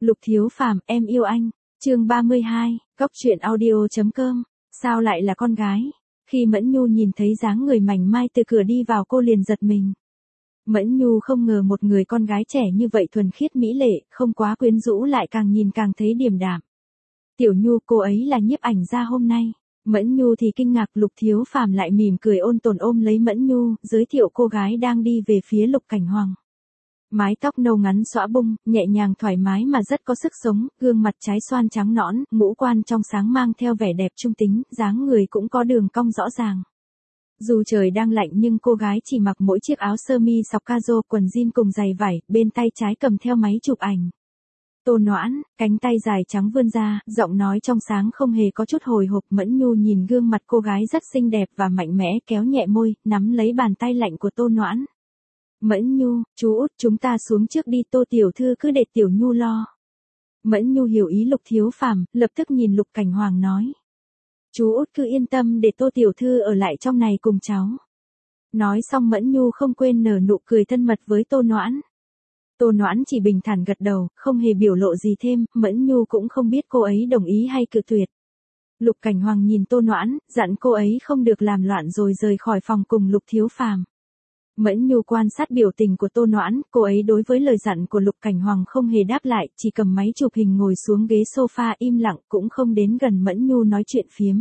Lục Thiếu Phàm, em yêu anh. Chương 32, Góc truyện audio.com. Sao lại là con gái? Khi Mẫn Nhu nhìn thấy dáng người mảnh mai từ cửa đi vào cô liền giật mình. Mẫn Nhu không ngờ một người con gái trẻ như vậy thuần khiết mỹ lệ, không quá quyến rũ lại càng nhìn càng thấy điềm đạm. Tiểu Nhu, cô ấy là nhiếp ảnh gia hôm nay. Mẫn Nhu thì kinh ngạc, Lục Thiếu Phàm lại mỉm cười ôn tồn ôm lấy Mẫn Nhu, giới thiệu cô gái đang đi về phía Lục Cảnh Hoàng. Mái tóc nâu ngắn xõa bung, nhẹ nhàng thoải mái mà rất có sức sống, gương mặt trái xoan trắng nõn, ngũ quan trong sáng mang theo vẻ đẹp trung tính, dáng người cũng có đường cong rõ ràng. Dù trời đang lạnh nhưng cô gái chỉ mặc mỗi chiếc áo sơ mi sọc cazo, quần jean cùng giày vải, bên tay trái cầm theo máy chụp ảnh. Tô Noãn, cánh tay dài trắng vươn ra, giọng nói trong sáng không hề có chút hồi hộp. Mẫn Nhu nhìn gương mặt cô gái rất xinh đẹp và mạnh mẽ, kéo nhẹ môi, nắm lấy bàn tay lạnh của Tô Noãn. Mẫn Nhu, chú út, chúng ta xuống trước đi, Tô tiểu thư cứ để Tiểu Nhu lo. Mẫn Nhu hiểu ý Lục Thiếu Phàm, lập tức nhìn Lục Cảnh Hoàng nói. Chú út cứ yên tâm để Tô tiểu thư ở lại trong này cùng cháu. Nói xong Mẫn Nhu không quên nở nụ cười thân mật với Tô Noãn. Tô Noãn chỉ bình thản gật đầu, không hề biểu lộ gì thêm, Mẫn Nhu cũng không biết cô ấy đồng ý hay cự tuyệt. Lục Cảnh Hoàng nhìn Tô Noãn, dặn cô ấy không được làm loạn rồi rời khỏi phòng cùng Lục Thiếu Phàm. Mẫn Nhu quan sát biểu tình của Tô Noãn, cô ấy đối với lời dặn của Lục Cảnh Hoàng không hề đáp lại, chỉ cầm máy chụp hình ngồi xuống ghế sofa im lặng, cũng không đến gần Mẫn Nhu nói chuyện phiếm.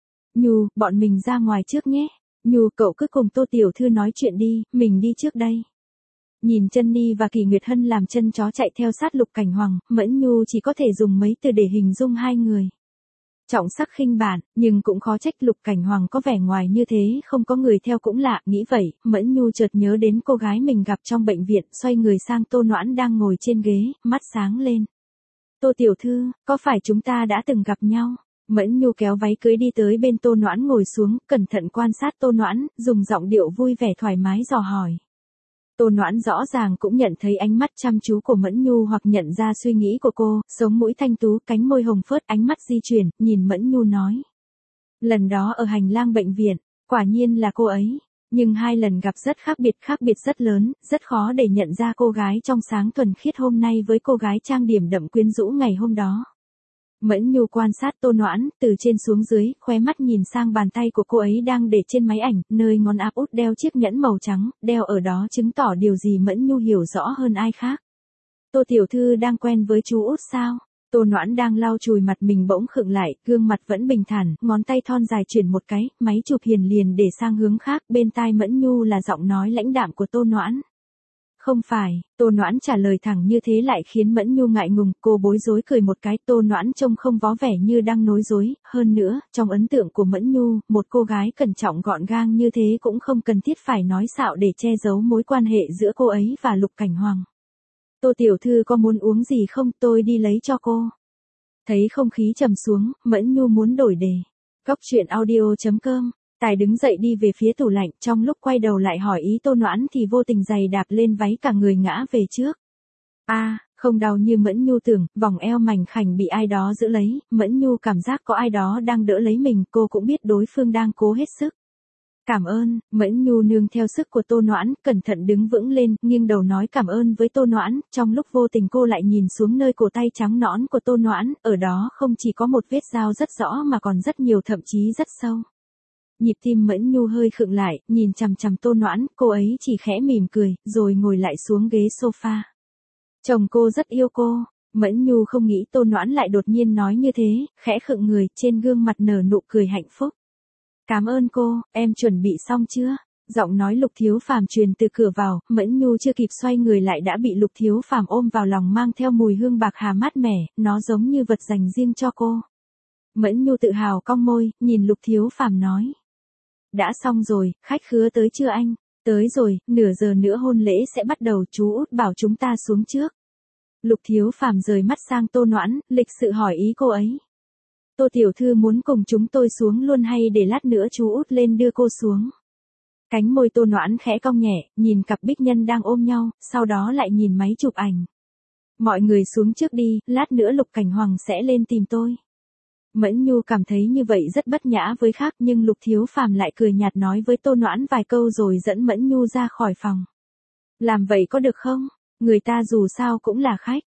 Nhu, bọn mình ra ngoài trước nhé. Nhu, cậu cứ cùng Tô tiểu thư nói chuyện đi, mình đi trước đây. Nhìn Chân Ni và Kỳ Nguyệt Hân làm chân chó chạy theo sát Lục Cảnh Hoàng, Mẫn Nhu chỉ có thể dùng mấy từ để hình dung hai người. Trọng sắc khinh bản, nhưng cũng khó trách Lục Cảnh Hoàng có vẻ ngoài như thế, không có người theo cũng lạ, nghĩ vậy, Mẫn Nhu chợt nhớ đến cô gái mình gặp trong bệnh viện, xoay người sang Tô Noãn đang ngồi trên ghế, mắt sáng lên. Tô tiểu thư, có phải chúng ta đã từng gặp nhau? Mẫn Nhu kéo váy cưới đi tới bên Tô Noãn ngồi xuống, cẩn thận quan sát Tô Noãn, dùng giọng điệu vui vẻ thoải mái dò hỏi. Tô Noãn rõ ràng cũng nhận thấy ánh mắt chăm chú của Mẫn Nhu hoặc nhận ra suy nghĩ của cô, sống mũi thanh tú, cánh môi hồng phớt, ánh mắt di chuyển, nhìn Mẫn Nhu nói. Lần đó ở hành lang bệnh viện, quả nhiên là cô ấy, nhưng hai lần gặp rất khác biệt rất lớn, rất khó để nhận ra cô gái trong sáng thuần khiết hôm nay với cô gái trang điểm đậm quyến rũ ngày hôm đó. Mẫn Nhu quan sát Tô Noãn, từ trên xuống dưới, khóe mắt nhìn sang bàn tay của cô ấy đang để trên máy ảnh, nơi ngón áp út đeo chiếc nhẫn màu trắng, đeo ở đó chứng tỏ điều gì Mẫn Nhu hiểu rõ hơn ai khác. Tô tiểu thư đang quen với chú út sao? Tô Noãn đang lau chùi mặt mình bỗng khựng lại, gương mặt vẫn bình thản, ngón tay thon dài chuyển một cái, máy chụp hiền liền để sang hướng khác, bên tai Mẫn Nhu là giọng nói lãnh đạm của Tô Noãn. Không phải, Tô Noãn trả lời thẳng như thế lại khiến Mẫn Nhu ngại ngùng, cô bối rối cười một cái, Tô Noãn trông không vó vẻ như đang nói dối, hơn nữa, trong ấn tượng của Mẫn Nhu, một cô gái cẩn trọng gọn gàng như thế cũng không cần thiết phải nói xạo để che giấu mối quan hệ giữa cô ấy và Lục Cảnh Hoàng. Tô tiểu thư có muốn uống gì không, tôi đi lấy cho cô. Thấy không khí trầm xuống, Mẫn Nhu muốn đổi đề. Góc truyện audio.com. Tài đứng dậy đi về phía tủ lạnh, trong lúc quay đầu lại hỏi ý Tô Noãn thì vô tình giày đạp lên váy cả người ngã về trước. Không đau như Mẫn Nhu tưởng, vòng eo mảnh khảnh bị ai đó giữ lấy, Mẫn Nhu cảm giác có ai đó đang đỡ lấy mình, cô cũng biết đối phương đang cố hết sức. Cảm ơn, Mẫn Nhu nương theo sức của Tô Noãn, cẩn thận đứng vững lên, nghiêng đầu nói cảm ơn với Tô Noãn, trong lúc vô tình cô lại nhìn xuống nơi cổ tay trắng nõn của Tô Noãn, ở đó không chỉ có một vết dao rất rõ mà còn rất nhiều, thậm chí rất sâu. Nhịp tim Mẫn Nhu hơi khựng lại, nhìn chằm chằm Tô Noãn, cô ấy chỉ khẽ mỉm cười, rồi ngồi lại xuống ghế sofa. Chồng cô rất yêu cô. Mẫn Nhu không nghĩ Tô Noãn lại đột nhiên nói như thế, khẽ khựng người, trên gương mặt nở nụ cười hạnh phúc. Cảm ơn cô, em chuẩn bị xong chưa? Giọng nói Lục Thiếu Phàm truyền từ cửa vào, Mẫn Nhu chưa kịp xoay người lại đã bị Lục Thiếu Phàm ôm vào lòng mang theo mùi hương bạc hà mát mẻ, nó giống như vật dành riêng cho cô. Mẫn Nhu tự hào cong môi, nhìn Lục Thiếu Phàm nói. Đã xong rồi, khách khứa tới chưa anh? Tới rồi, nửa giờ nữa hôn lễ sẽ bắt đầu, chú út bảo chúng ta xuống trước. Lục Thiếu Phàm rời mắt sang Tô Noãn, lịch sự hỏi ý cô ấy. Tô tiểu thư muốn cùng chúng tôi xuống luôn hay để lát nữa chú út lên đưa cô xuống? Cánh môi Tô Noãn khẽ cong nhẹ, nhìn cặp bích nhân đang ôm nhau, sau đó lại nhìn máy chụp ảnh. Mọi người xuống trước đi, lát nữa Lục Cảnh Hoàng sẽ lên tìm tôi. Mẫn Nhu cảm thấy như vậy rất bất nhã với khác, nhưng Lục Thiếu Phàm lại cười nhạt nói với Tô Noãn vài câu rồi dẫn Mẫn Nhu ra khỏi phòng. Làm vậy có được không? Người ta dù sao cũng là khách.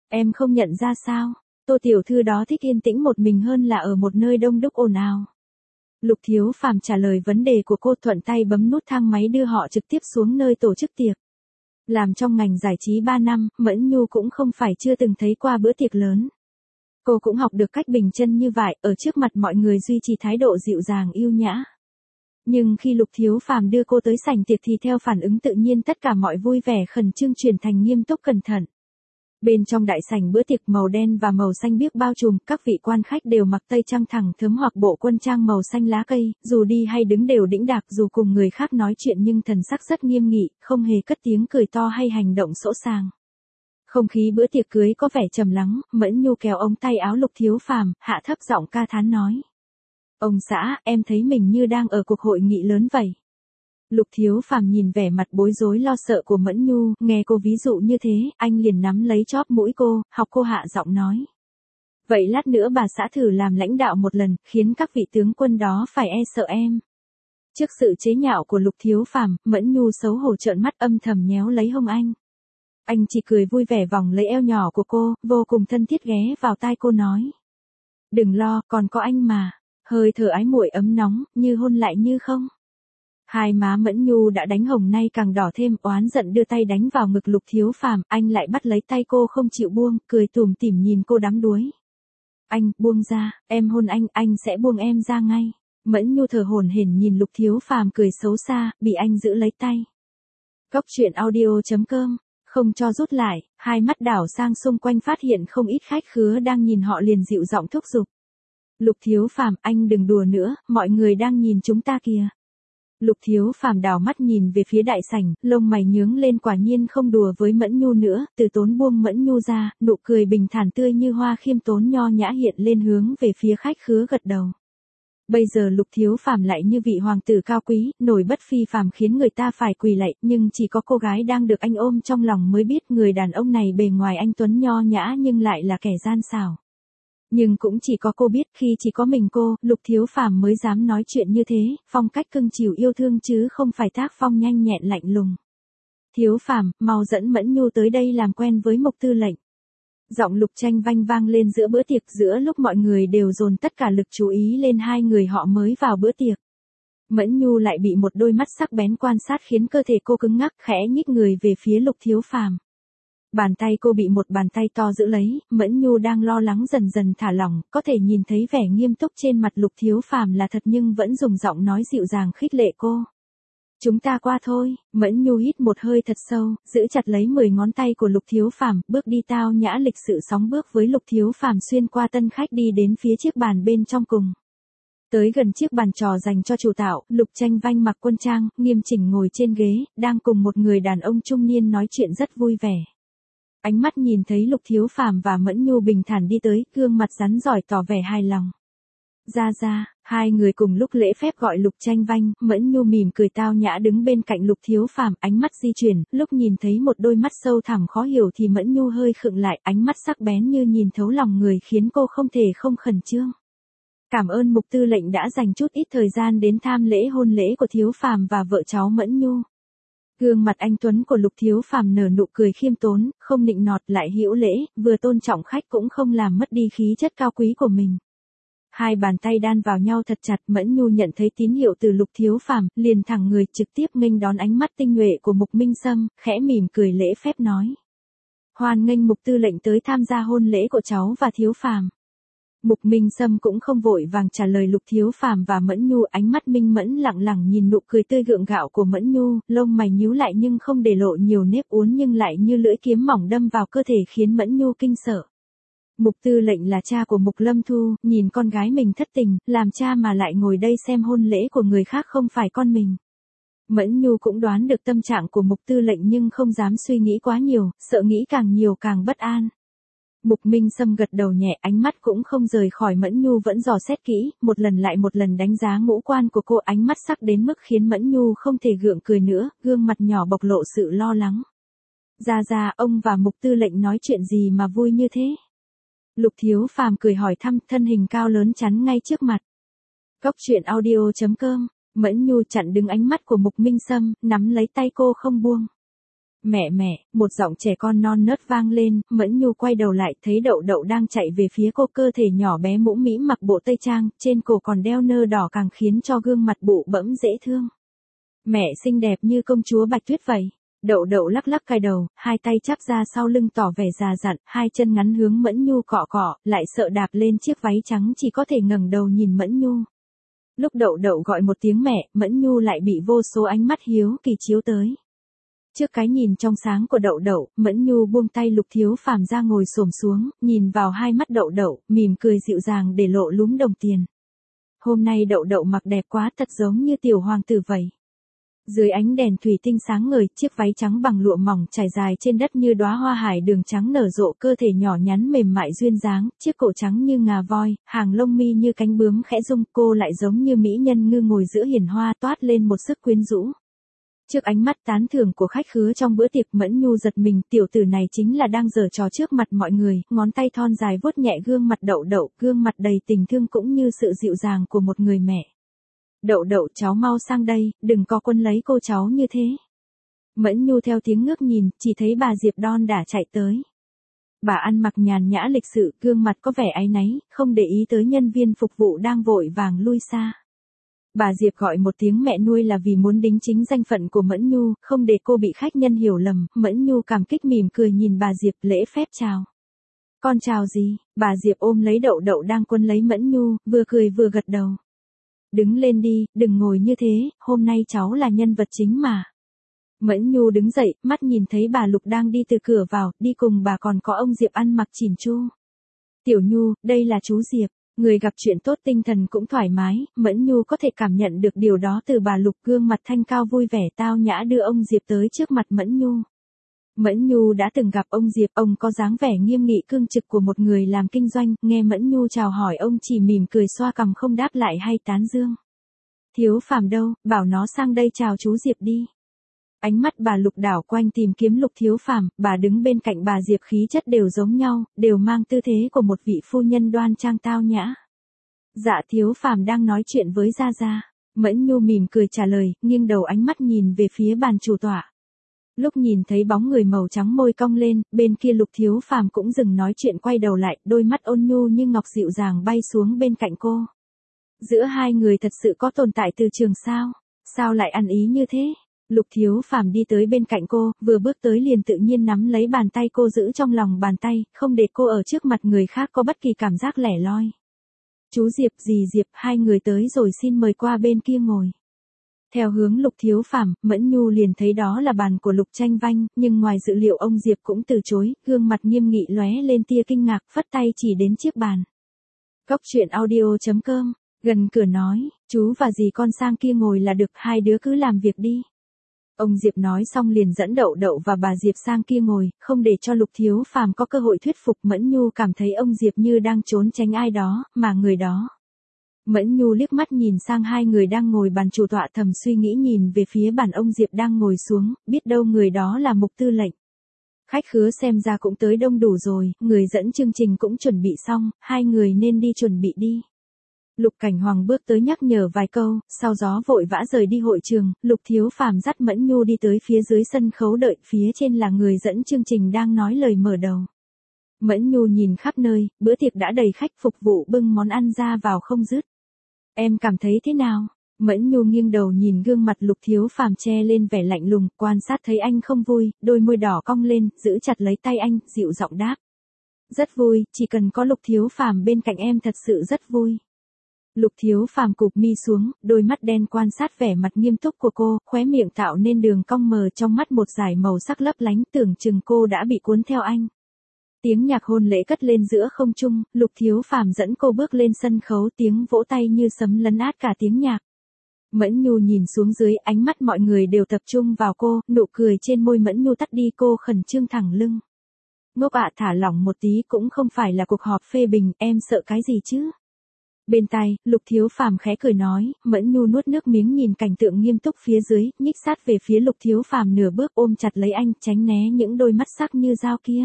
Em không nhận ra sao? Tô tiểu thư đó thích yên tĩnh một mình hơn là ở một nơi đông đúc ồn ào. Lục Thiếu Phàm trả lời vấn đề của cô, thuận tay bấm nút thang máy đưa họ trực tiếp xuống nơi tổ chức tiệc. Làm trong ngành giải trí 3 năm, Mẫn Nhu cũng không phải chưa từng thấy qua bữa tiệc lớn. Cô cũng học được cách bình chân như vậy, ở trước mặt mọi người duy trì thái độ dịu dàng yêu nhã. Nhưng khi Lục Thiếu Phàm đưa cô tới sảnh tiệc thì theo phản ứng tự nhiên tất cả mọi vui vẻ khẩn trương chuyển thành nghiêm túc cẩn thận. Bên trong đại sảnh bữa tiệc màu đen và màu xanh biếc bao trùm, các vị quan khách đều mặc tây trang thẳng thớm hoặc bộ quân trang màu xanh lá cây, dù đi hay đứng đều đĩnh đạc, dù cùng người khác nói chuyện nhưng thần sắc rất nghiêm nghị, không hề cất tiếng cười to hay hành động sỗ sàng. Không khí bữa tiệc cưới có vẻ trầm lắng, Mẫn Nhu kéo ống tay áo Lục Thiếu Phàm, hạ thấp giọng ca thán nói: "Ông xã, em thấy mình như đang ở cuộc hội nghị lớn vậy." Lục Thiếu Phàm nhìn vẻ mặt bối rối lo sợ của Mẫn Nhu, nghe cô ví dụ như thế, anh liền nắm lấy chóp mũi cô, học cô hạ giọng nói: "Vậy lát nữa bà xã thử làm lãnh đạo một lần, khiến các vị tướng quân đó phải e sợ em." Trước sự chế nhạo của Lục Thiếu Phàm, Mẫn Nhu xấu hổ trợn mắt âm thầm nhéo lấy hông anh. Anh chỉ cười vui vẻ vòng lấy eo nhỏ của cô, vô cùng thân thiết ghé vào tai cô nói: "Đừng lo, còn có anh mà." Hơi thở ái muội ấm nóng, như hôn lại như không. Hai má Mẫn Nhu đã đánh hồng nay càng đỏ thêm, oán giận đưa tay đánh vào ngực Lục Thiếu Phàm, anh lại bắt lấy tay cô không chịu buông, cười tủm tỉm nhìn cô đắm đuối. "Anh, buông ra, em hôn anh sẽ buông em ra ngay." Mẫn Nhu thở hổn hển nhìn Lục Thiếu Phàm cười xấu xa, bị anh giữ lấy tay. Cốc truyện audio.com, không cho rút lại, hai mắt đảo sang xung quanh phát hiện không ít khách khứa đang nhìn họ liền dịu giọng thúc giục: "Lục Thiếu Phàm, anh đừng đùa nữa, mọi người đang nhìn chúng ta kìa." Lục Thiếu Phàm đảo mắt nhìn về phía đại sảnh, lông mày nhướng lên, quả nhiên không đùa với Mẫn Nhu nữa, Từ Tốn buông Mẫn Nhu ra, nụ cười bình thản tươi như hoa khiêm tốn nho nhã hiện lên hướng về phía khách khứa gật đầu. Bây giờ Lục Thiếu Phàm lại như vị hoàng tử cao quý, nổi bất phi phàm khiến người ta phải quỳ lạy, nhưng chỉ có cô gái đang được anh ôm trong lòng mới biết người đàn ông này bề ngoài anh tuấn nho nhã nhưng lại là kẻ gian xảo. Nhưng cũng chỉ có cô biết, khi chỉ có mình cô, Lục Thiếu Phàm mới dám nói chuyện như thế, phong cách cưng chiều yêu thương chứ không phải tác phong nhanh nhẹn lạnh lùng. "Thiếu Phàm, mau dẫn Mẫn Nhu tới đây làm quen với Mục tư lệnh." Giọng Lục Tranh Vanh vang lên giữa bữa tiệc, giữa lúc mọi người đều dồn tất cả lực chú ý lên hai người họ mới vào bữa tiệc. Mẫn Nhu lại bị một đôi mắt sắc bén quan sát khiến cơ thể cô cứng ngắc, khẽ nhích người về phía Lục Thiếu Phàm. Bàn tay cô bị một bàn tay to giữ lấy, Mẫn Nhu đang lo lắng dần dần thả lỏng, có thể nhìn thấy vẻ nghiêm túc trên mặt Lục Thiếu Phàm là thật nhưng vẫn dùng giọng nói dịu dàng khích lệ cô. "Chúng ta qua thôi." Mẫn Nhu hít một hơi thật sâu, giữ chặt lấy 10 ngón tay của Lục Thiếu Phàm, bước đi tao nhã lịch sự sóng bước với Lục Thiếu Phàm xuyên qua tân khách đi đến phía chiếc bàn bên trong cùng. Tới gần chiếc bàn trò dành cho chủ tạo, Lục Tranh Vanh mặc quân trang, nghiêm chỉnh ngồi trên ghế, đang cùng một người đàn ông trung niên nói chuyện rất vui vẻ. Ánh mắt nhìn thấy Lục Thiếu Phàm và Mẫn Nhu bình thản đi tới, gương mặt rắn rỏi tỏ vẻ hài lòng. "Ra." Hai người cùng lúc lễ phép gọi Lục Tranh Vanh, Mẫn Nhu mỉm cười tao nhã đứng bên cạnh Lục Thiếu Phàm, ánh mắt di chuyển, lúc nhìn thấy một đôi mắt sâu thẳm khó hiểu thì Mẫn Nhu hơi khựng lại, ánh mắt sắc bén như nhìn thấu lòng người khiến cô không thể không khẩn trương. Cảm ơn Mục tư lệnh đã dành chút ít thời gian đến tham lễ hôn lễ của Thiếu Phàm và vợ cháu Mẫn Nhu. Gương mặt anh tuấn của Lục Thiếu Phàm nở nụ cười khiêm tốn, không nịnh nọt lại hữu lễ, vừa tôn trọng khách cũng không làm mất đi khí chất cao quý của mình. Hai bàn tay đan vào nhau thật chặt, Mẫn Nhu nhận thấy tín hiệu từ Lục Thiếu Phàm, liền thẳng người trực tiếp nghênh đón ánh mắt tinh nhuệ của Mục Minh Sâm, khẽ mỉm cười lễ phép nói: "Hoan nghênh Mục tư lệnh tới tham gia hôn lễ của cháu và Thiếu Phàm." Mục Minh Sâm cũng không vội vàng trả lời Lục Thiếu Phàm và Mẫn Nhu, ánh mắt minh mẫn lẳng lặng nhìn nụ cười tươi gượng gạo của Mẫn Nhu, lông mày nhíu lại nhưng không để lộ nhiều nếp uốn nhưng lại như lưỡi kiếm mỏng đâm vào cơ thể khiến Mẫn Nhu kinh sợ. Mục tư lệnh là cha của Mục Lâm Thu, nhìn con gái mình thất tình, làm cha mà lại ngồi đây xem hôn lễ của người khác không phải con mình. Mẫn Nhu cũng đoán được tâm trạng của Mục tư lệnh nhưng không dám suy nghĩ quá nhiều, sợ nghĩ càng nhiều càng bất an. Mục Minh Sâm gật đầu nhẹ, ánh mắt cũng không rời khỏi Mẫn Nhu vẫn dò xét kỹ, một lần lại một lần đánh giá ngũ quan của cô, ánh mắt sắc đến mức khiến Mẫn Nhu không thể gượng cười nữa, gương mặt nhỏ bộc lộ sự lo lắng. Ra, ông và Mục tư lệnh nói chuyện gì mà vui như thế?" Lục Thiếu Phàm cười hỏi thăm, thân hình cao lớn chắn ngay trước mặt. Cốc truyện audio.com, Mẫn Nhu chặn đứng ánh mắt của Mục Minh Sâm, nắm lấy tay cô không buông. Mẹ, một giọng trẻ con non nớt vang lên, Mẫn Nhu quay đầu lại thấy Đậu Đậu đang chạy về phía cô, cơ thể nhỏ bé mũm mĩm mặc bộ tây trang, trên cổ còn đeo nơ đỏ càng khiến cho gương mặt bụ bẫm dễ thương. Mẹ xinh đẹp như công chúa Bạch Tuyết vậy. Đậu Đậu lắc lắc cài đầu, hai tay chắp ra sau lưng tỏ vẻ già dặn, hai chân ngắn hướng Mẫn Nhu cọ cọ, lại sợ đạp lên chiếc váy trắng chỉ có thể ngẩng đầu nhìn Mẫn Nhu. Lúc Đậu Đậu gọi một tiếng mẹ, Mẫn Nhu lại bị vô số ánh mắt hiếu kỳ chiếu tới. Trước cái nhìn trong sáng của Đậu Đậu, Mẫn Nhu buông tay Lục Thiếu Phàm ra ngồi xổm xuống, nhìn vào hai mắt Đậu Đậu, mỉm cười dịu dàng để lộ lúm đồng tiền. Hôm nay Đậu Đậu mặc đẹp quá, thật giống như tiểu hoàng tử vậy. Dưới ánh đèn thủy tinh sáng ngời, chiếc váy trắng bằng lụa mỏng trải dài trên đất như đóa hoa hải đường trắng nở rộ, cơ thể nhỏ nhắn mềm mại duyên dáng, chiếc cổ trắng như ngà voi, hàng lông mi như cánh bướm khẽ rung, cô lại giống như mỹ nhân ngư ngồi giữa hiền hoa, toát lên một sức quyến rũ. Trước ánh mắt tán thưởng của khách khứa trong bữa tiệc, Mẫn Nhu giật mình, tiểu tử này chính là đang giở trò trước mặt mọi người, ngón tay thon dài vuốt nhẹ gương mặt Đậu Đậu, gương mặt đầy tình thương cũng như sự dịu dàng của một người mẹ. Đậu Đậu, cháu mau sang đây, đừng có quấn lấy cô cháu như thế. Mẫn Nhu theo tiếng ngước nhìn, chỉ thấy bà Diệp đon đả chạy tới. Bà ăn mặc nhàn nhã lịch sự, gương mặt có vẻ áy náy, không để ý tới nhân viên phục vụ đang vội vàng lui xa. Bà Diệp gọi một tiếng mẹ nuôi là vì muốn đính chính danh phận của Mẫn Nhu, không để cô bị khách nhân hiểu lầm. Mẫn Nhu cảm kích mỉm cười nhìn bà Diệp, lễ phép chào. Con chào gì? Bà Diệp ôm lấy Đậu Đậu đang quấn lấy Mẫn Nhu, vừa cười vừa gật đầu. Đứng lên đi, đừng ngồi như thế, hôm nay cháu là nhân vật chính mà. Mẫn Nhu đứng dậy, mắt nhìn thấy bà Lục đang đi từ cửa vào, đi cùng bà còn có ông Diệp ăn mặc chỉn chu. Tiểu Nhu, đây là chú Diệp. Người gặp chuyện tốt tinh thần cũng thoải mái, Mẫn Nhu có thể cảm nhận được điều đó từ bà Lục, gương mặt thanh cao vui vẻ tao nhã đưa ông Diệp tới trước mặt Mẫn Nhu. Mẫn Nhu đã từng gặp ông Diệp, ông có dáng vẻ nghiêm nghị cương trực của một người làm kinh doanh, nghe Mẫn Nhu chào hỏi ông chỉ mỉm cười xoa cằm không đáp lại hay tán dương. Thiếu Phàm đâu, bảo nó sang đây chào chú Diệp đi. Ánh mắt bà Lục đảo quanh tìm kiếm Lục Thiếu Phàm, bà đứng bên cạnh bà Diệp khí chất đều giống nhau, đều mang tư thế của một vị phu nhân đoan trang tao nhã. Dạ Thiếu Phàm đang nói chuyện với Gia Gia. Mẫn Nhu mỉm cười trả lời, nghiêng đầu ánh mắt nhìn về phía bàn chủ tọa. Lúc nhìn thấy bóng người màu trắng môi cong lên, bên kia Lục Thiếu Phàm cũng dừng nói chuyện quay đầu lại, đôi mắt ôn nhu như ngọc dịu dàng bay xuống bên cạnh cô. Giữa hai người thật sự có tồn tại từ trường sao? Sao lại ăn ý như thế? Lục Thiếu Phàm đi tới bên cạnh cô, vừa bước tới liền tự nhiên nắm lấy bàn tay cô giữ trong lòng bàn tay, không để cô ở trước mặt người khác có bất kỳ cảm giác lẻ loi. Chú Diệp, dì Diệp, hai người tới rồi, xin mời qua bên kia ngồi. Theo hướng Lục Thiếu Phàm, Mẫn Nhu liền thấy đó là bàn của Lục Tranh Vanh, nhưng ngoài dự liệu ông Diệp cũng từ chối, gương mặt nghiêm nghị lóe lên tia kinh ngạc, phất tay chỉ đến chiếc bàn. Cốc truyện audio.com, gần cửa nói, chú và dì con sang kia ngồi là được, hai đứa cứ làm việc đi. Ông Diệp nói xong liền dẫn Đậu Đậu và bà Diệp sang kia ngồi, không để cho Lục Thiếu Phàm có cơ hội thuyết phục. Mẫn Nhu cảm thấy ông Diệp như đang trốn tránh ai đó, mà người đó. Mẫn Nhu liếc mắt nhìn sang hai người đang ngồi bàn chủ tọa, thầm suy nghĩ nhìn về phía bàn ông Diệp đang ngồi xuống, biết đâu người đó là Mục Tư lệnh. Khách khứa xem ra cũng tới đông đủ rồi, người dẫn chương trình cũng chuẩn bị xong, hai người nên đi chuẩn bị đi. Lục Cảnh Hoàng bước tới nhắc nhở vài câu, sau đó vội vã rời đi hội trường. Lục Thiếu Phàm dắt Mẫn Nhu đi tới phía dưới sân khấu đợi, phía trên là người dẫn chương trình đang nói lời mở đầu. Mẫn Nhu nhìn khắp nơi, bữa tiệc đã đầy khách, phục vụ bưng món ăn ra vào không dứt. Em cảm thấy thế nào? Mẫn Nhu nghiêng đầu nhìn gương mặt Lục Thiếu Phàm che lên vẻ lạnh lùng, quan sát thấy anh không vui, đôi môi đỏ cong lên, giữ chặt lấy tay anh, dịu giọng đáp. Rất vui, chỉ cần có Lục Thiếu Phàm bên cạnh em thật sự rất vui. Lục Thiếu Phàm cụp mi xuống, đôi mắt đen quan sát vẻ mặt nghiêm túc của cô, khóe miệng tạo nên đường cong mờ, trong mắt một dải màu sắc lấp lánh, tưởng chừng cô đã bị cuốn theo anh. Tiếng nhạc hôn lễ cất lên giữa không trung, Lục Thiếu Phàm dẫn cô bước lên sân khấu, tiếng vỗ tay như sấm lấn át cả tiếng nhạc. Mẫn Nhu nhìn xuống dưới, ánh mắt mọi người đều tập trung vào cô, nụ cười trên môi Mẫn Nhu tắt đi, cô khẩn trương thẳng lưng. Ngốc ạ, thả lỏng một tí, cũng không phải là cuộc họp phê bình, em sợ cái gì chứ? Bên tai, Lục Thiếu Phàm khẽ cười nói. Mẫn Nhu nuốt nước miếng nhìn cảnh tượng nghiêm túc phía dưới, nhích sát về phía Lục Thiếu Phàm nửa bước, ôm chặt lấy anh, tránh né những đôi mắt sắc như dao kia.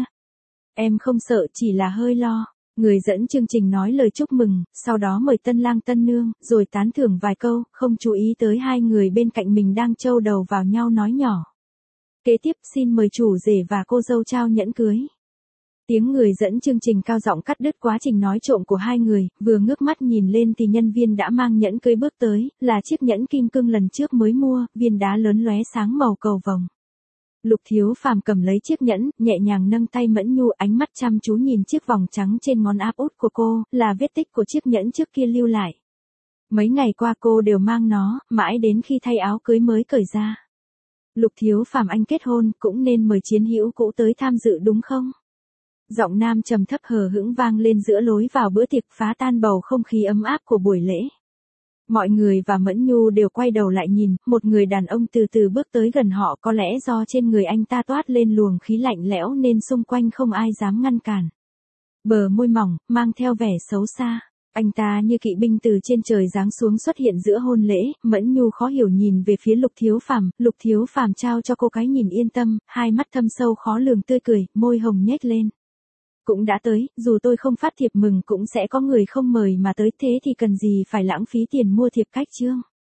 Em không sợ, chỉ là hơi lo. Người dẫn chương trình nói lời chúc mừng, sau đó mời tân lang tân nương, rồi tán thưởng vài câu, không chú ý tới hai người bên cạnh mình đang trâu đầu vào nhau nói nhỏ. Kế tiếp xin mời chủ rể và cô dâu trao nhẫn cưới. Tiếng người dẫn chương trình cao giọng cắt đứt quá trình nói trộm của hai người, vừa ngước mắt nhìn lên thì nhân viên đã mang nhẫn cưới bước tới, là chiếc nhẫn kim cương lần trước mới mua, viên đá lớn lóe sáng màu cầu vồng. Lục Thiếu Phàm cầm lấy chiếc nhẫn, nhẹ nhàng nâng tay Mẫn Nhu, ánh mắt chăm chú nhìn chiếc vòng trắng trên ngón áp út của cô, là vết tích của chiếc nhẫn trước kia lưu lại. Mấy ngày qua cô đều mang nó, mãi đến khi thay áo cưới mới cởi ra. Lục Thiếu Phàm, anh kết hôn, cũng nên mời chiến hữu cũ tới tham dự đúng không? Giọng nam trầm thấp hờ hững vang lên giữa lối vào bữa tiệc, phá tan bầu không khí ấm áp của buổi lễ. Mọi người và Mẫn Nhu đều quay đầu lại nhìn, một người đàn ông từ từ bước tới gần họ, có lẽ do trên người anh ta toát lên luồng khí lạnh lẽo nên xung quanh không ai dám ngăn cản. Bờ môi mỏng, mang theo vẻ xấu xa. Anh ta như kỵ binh từ trên trời giáng xuống xuất hiện giữa hôn lễ. Mẫn Nhu khó hiểu nhìn về phía Lục Thiếu Phàm. Lục Thiếu Phàm trao cho cô cái nhìn yên tâm, hai mắt thâm sâu khó lường tươi cười, môi hồng nhếch lên. Cũng đã tới, dù tôi không phát thiệp mừng cũng sẽ có người không mời mà tới, thế thì cần gì phải lãng phí tiền mua thiệp khách trương.